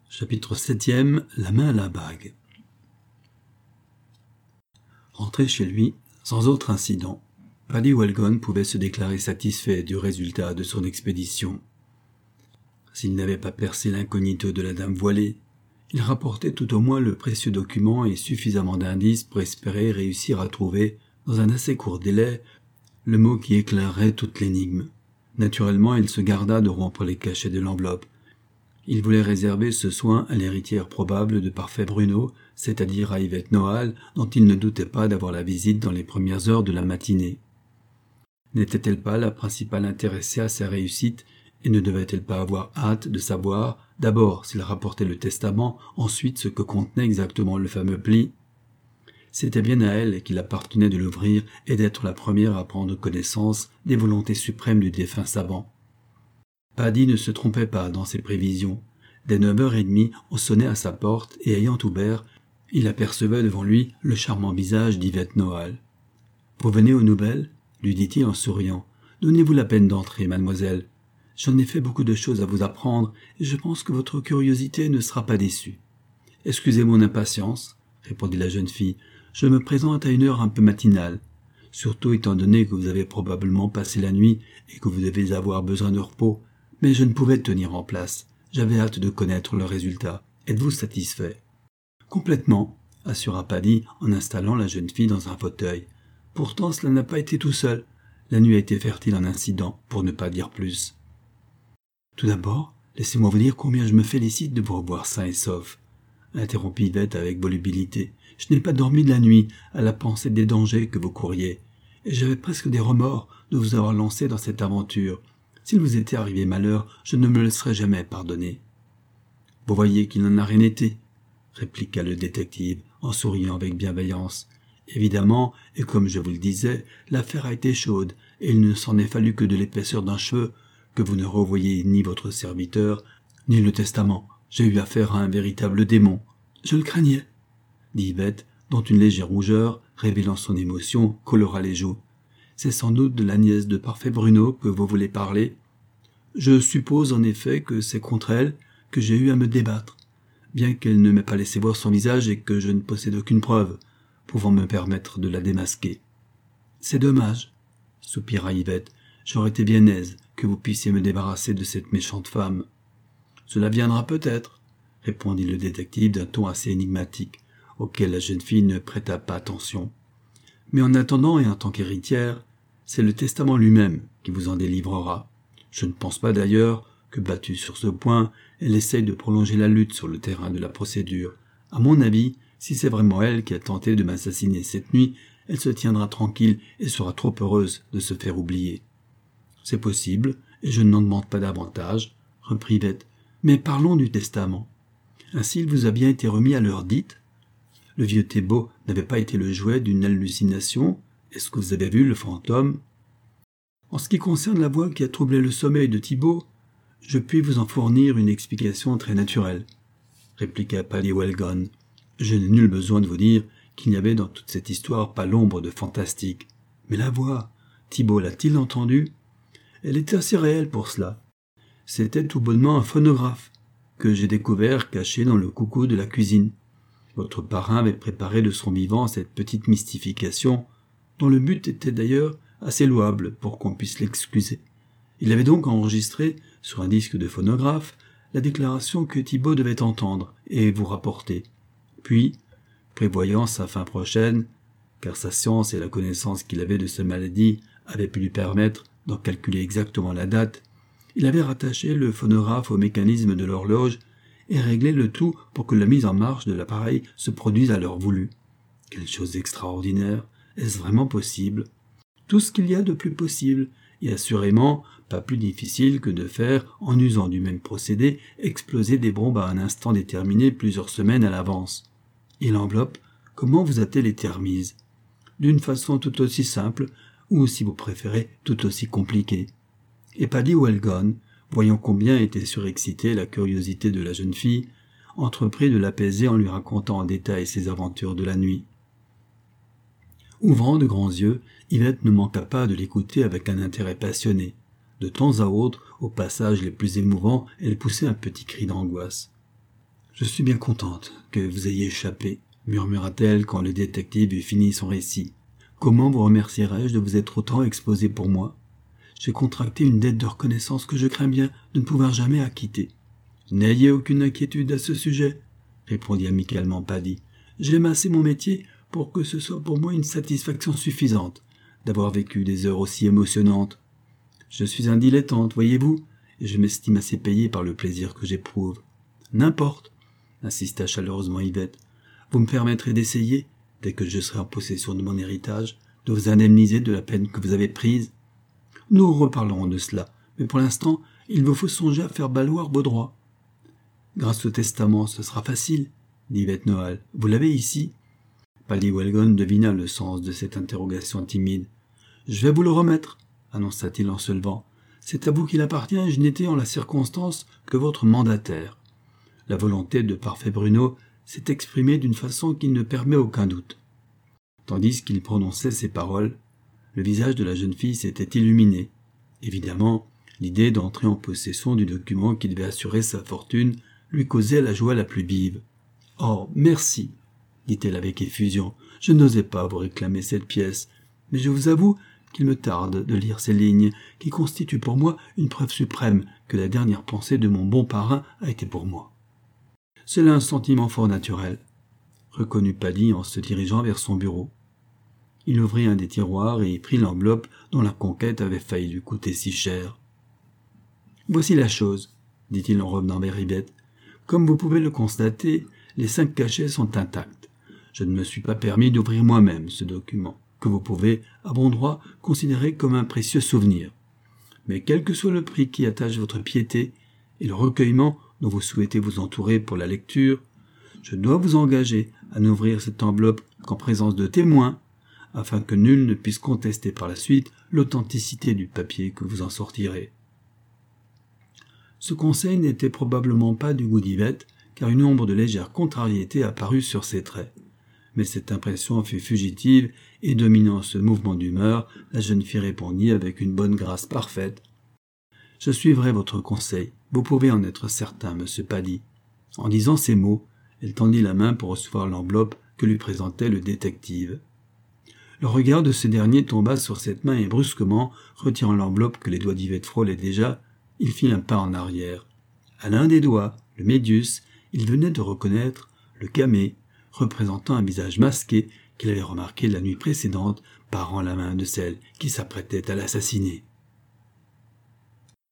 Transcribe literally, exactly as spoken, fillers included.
Chapitre septième. La main à la bague. Rentré chez lui, sans autre incident, Paddy Walgon pouvait se déclarer satisfait du résultat de son expédition. S'il n'avait pas percé l'incognito de la dame voilée, il rapportait tout au moins le précieux document et suffisamment d'indices pour espérer réussir à trouver, dans un assez court délai, le mot qui éclairerait toute l'énigme. Naturellement, il se garda de rompre les cachets de l'enveloppe. Il voulait réserver ce soin à l'héritière probable de Parfait Bruno, c'est-à-dire à Yvette Noailles, dont il ne doutait pas d'avoir la visite dans les premières heures de la matinée. N'était-elle pas la principale intéressée à sa réussite, et ne devait-elle pas avoir hâte de savoir, d'abord s'il rapportait le testament, ensuite ce que contenait exactement le fameux pli? C'était bien à elle qu'il appartenait de l'ouvrir et d'être la première à prendre connaissance des volontés suprêmes du défunt savant. Paddy ne se trompait pas dans ses prévisions. Dès neuf heures trente, on sonnait à sa porte et ayant ouvert, il apercevait devant lui le charmant visage d'Yvette Noailles. « Vous venez aux nouvelles ?» lui dit-il en souriant. « Donnez-vous la peine d'entrer, mademoiselle. J'en ai fait beaucoup de choses à vous apprendre et je pense que votre curiosité ne sera pas déçue. »« Excusez mon impatience, » répondit la jeune fille. « Je me présente à une heure un peu matinale, surtout étant donné que vous avez probablement passé la nuit et que vous devez avoir besoin de repos. Mais je ne pouvais tenir en place. J'avais hâte de connaître le résultat. Êtes-vous satisfait ?»« Complètement, » assura Paddy en installant la jeune fille dans un fauteuil. « Pourtant, cela n'a pas été tout seul. La nuit a été fertile en incidents, pour ne pas dire plus. »« Tout d'abord, laissez-moi vous dire combien je me félicite de vous revoir sain et sauf, » interrompit Yvette avec volubilité. « Je n'ai pas dormi de la nuit à la pensée des dangers que vous couriez, et j'avais presque des remords de vous avoir lancé dans cette aventure. S'il vous était arrivé malheur, je ne me le serais jamais pardonné. »« Vous voyez qu'il n'en a rien été, » répliqua le détective, en souriant avec bienveillance. « Évidemment, et comme je vous le disais, l'affaire a été chaude, et il ne s'en est fallu que de l'épaisseur d'un cheveu, que vous ne revoyiez ni votre serviteur, ni le testament. J'ai eu affaire à un véritable démon. »« Je le craignais, » dit Yvette, dont une légère rougeur, révélant son émotion, colora les joues. « C'est sans doute de la nièce de Parfait Bruno que vous voulez parler. Je suppose en effet que c'est contre elle que j'ai eu à me débattre, bien qu'elle ne m'ait pas laissé voir son visage et que je ne possède aucune preuve pouvant me permettre de la démasquer. »« C'est dommage, » soupira Yvette. « J'aurais été bien aise que vous puissiez me débarrasser de cette méchante femme. »« Cela viendra peut-être, » répondit le détective d'un ton assez énigmatique, auquel la jeune fille ne prêta pas attention. « Mais en attendant et en tant qu'héritière, c'est le testament lui-même qui vous en délivrera. Je ne pense pas d'ailleurs que, battue sur ce point, elle essaye de prolonger la lutte sur le terrain de la procédure. À mon avis, si c'est vraiment elle qui a tenté de m'assassiner cette nuit, elle se tiendra tranquille et sera trop heureuse de se faire oublier. »« C'est possible, et je n'en demande pas davantage, » reprit Yvette. « Mais parlons du testament. Ainsi, il vous a bien été remis à l'heure dite. Le vieux Thébault n'avait pas été le jouet d'une hallucination. Est-ce que vous avez vu le fantôme ? » « En ce qui concerne la voix qui a troublé le sommeil de Thibault, je puis vous en fournir une explication très naturelle, » répliqua Paddy Walgon. « Je n'ai nul besoin de vous dire qu'il n'y avait dans toute cette histoire pas l'ombre de fantastique. Mais la voix, Thibault l'a-t-il entendue ? Elle était assez réelle pour cela. C'était tout bonnement un phonographe que j'ai découvert caché dans le coucou de la cuisine. Votre parrain avait préparé de son vivant cette petite mystification, dont le but était d'ailleurs assez louable pour qu'on puisse l'excuser. Il avait donc enregistré, sur un disque de phonographe, la déclaration que Thibault devait entendre et vous rapporter. Puis, prévoyant sa fin prochaine, car sa science et la connaissance qu'il avait de sa maladie avaient pu lui permettre d'en calculer exactement la date, il avait rattaché le phonographe au mécanisme de l'horloge et réglé le tout pour que la mise en marche de l'appareil se produise à l'heure voulue. Quelle chose extraordinaire! Est-ce vraiment possible ? Tout ce qu'il y a de plus possible, et assurément pas plus difficile que de faire, en usant du même procédé, exploser des bombes à un instant déterminé plusieurs semaines à l'avance. Et l'enveloppe, comment vous a-t-elle été remise ? D'une façon tout aussi simple, ou si vous préférez, tout aussi compliquée. Et Paddy Walgon, voyant combien était surexcitée la curiosité de la jeune fille, entreprit de l'apaiser en lui racontant en détail ses aventures de la nuit. Ouvrant de grands yeux, Yvette ne manqua pas de l'écouter avec un intérêt passionné. De temps à autre, aux passages les plus émouvants, elle poussait un petit cri d'angoisse. Je suis bien contente que vous ayez échappé, murmura-t-elle quand le détective eut fini son récit. Comment vous remercierai-je de vous être autant exposé pour moi? J'ai contracté une dette de reconnaissance que je crains bien de ne pouvoir jamais acquitter. N'ayez aucune inquiétude à ce sujet, répondit amicalement Paddy. J'aime assez mon métier pour que ce soit pour moi une satisfaction suffisante d'avoir vécu des heures aussi émotionnantes. Je suis un dilettante, voyez-vous, et je m'estime assez payé par le plaisir que j'éprouve. N'importe, insista chaleureusement Yvette. Vous me permettrez d'essayer, dès que je serai en possession de mon héritage, de vous indemniser de la peine que vous avez prise. Nous reparlerons de cela, mais pour l'instant, il vous faut songer à faire valoir vos droits. Grâce au testament, ce sera facile, dit Yvette Noailles. Vous l'avez ici? Paddy Wellgone devina le sens de cette interrogation timide. Je vais vous le remettre, annonça-t-il en se levant. C'est à vous qu'il appartient et je n'étais en la circonstance que votre mandataire. La volonté de Parfait Bruno s'est exprimée d'une façon qui ne permet aucun doute. Tandis qu'il prononçait ces paroles, le visage de la jeune fille s'était illuminé. Évidemment, l'idée d'entrer en possession du document qui devait assurer sa fortune lui causait la joie la plus vive. « Oh, merci !» dit-elle avec effusion. « Je n'osais pas vous réclamer cette pièce, mais je vous avoue qu'il me tarde de lire ces lignes, qui constituent pour moi une preuve suprême que la dernière pensée de mon bon parrain a été pour moi. » « C'est là un sentiment fort naturel, » reconnut Paddy en se dirigeant vers son bureau. Il ouvrit un des tiroirs et y prit l'enveloppe dont la conquête avait failli lui coûter si cher. « Voici la chose, » dit-il en revenant vers Yvette. « Comme vous pouvez le constater, les cinq cachets sont intacts. Je ne me suis pas permis d'ouvrir moi-même ce document, que vous pouvez, à bon droit, considérer comme un précieux souvenir. Mais quel que soit le prix qui attache votre piété et le recueillement dont vous souhaitez vous entourer pour la lecture, je dois vous engager à n'ouvrir cette enveloppe qu'en présence de témoins, afin que nul ne puisse contester par la suite l'authenticité du papier que vous en sortirez. » Ce conseil n'était probablement pas du goût d'Yvette, car une ombre de légère contrariété apparut sur ses traits. Mais cette impression fut fugitive, et dominant ce mouvement d'humeur, la jeune fille répondit avec une bonne grâce parfaite. « Je suivrai votre conseil, vous pouvez en être certain, monsieur Paddy. » En disant ces mots, elle tendit la main pour recevoir l'enveloppe que lui présentait le détective. Le regard de ce dernier tomba sur cette main et brusquement, retirant l'enveloppe que les doigts d'Yvette frôlaient déjà, il fit un pas en arrière. À l'un des doigts, le médius, il venait de reconnaître le camée, représentant un visage masqué qu'il avait remarqué la nuit précédente, parant la main de celle qui s'apprêtait à l'assassiner.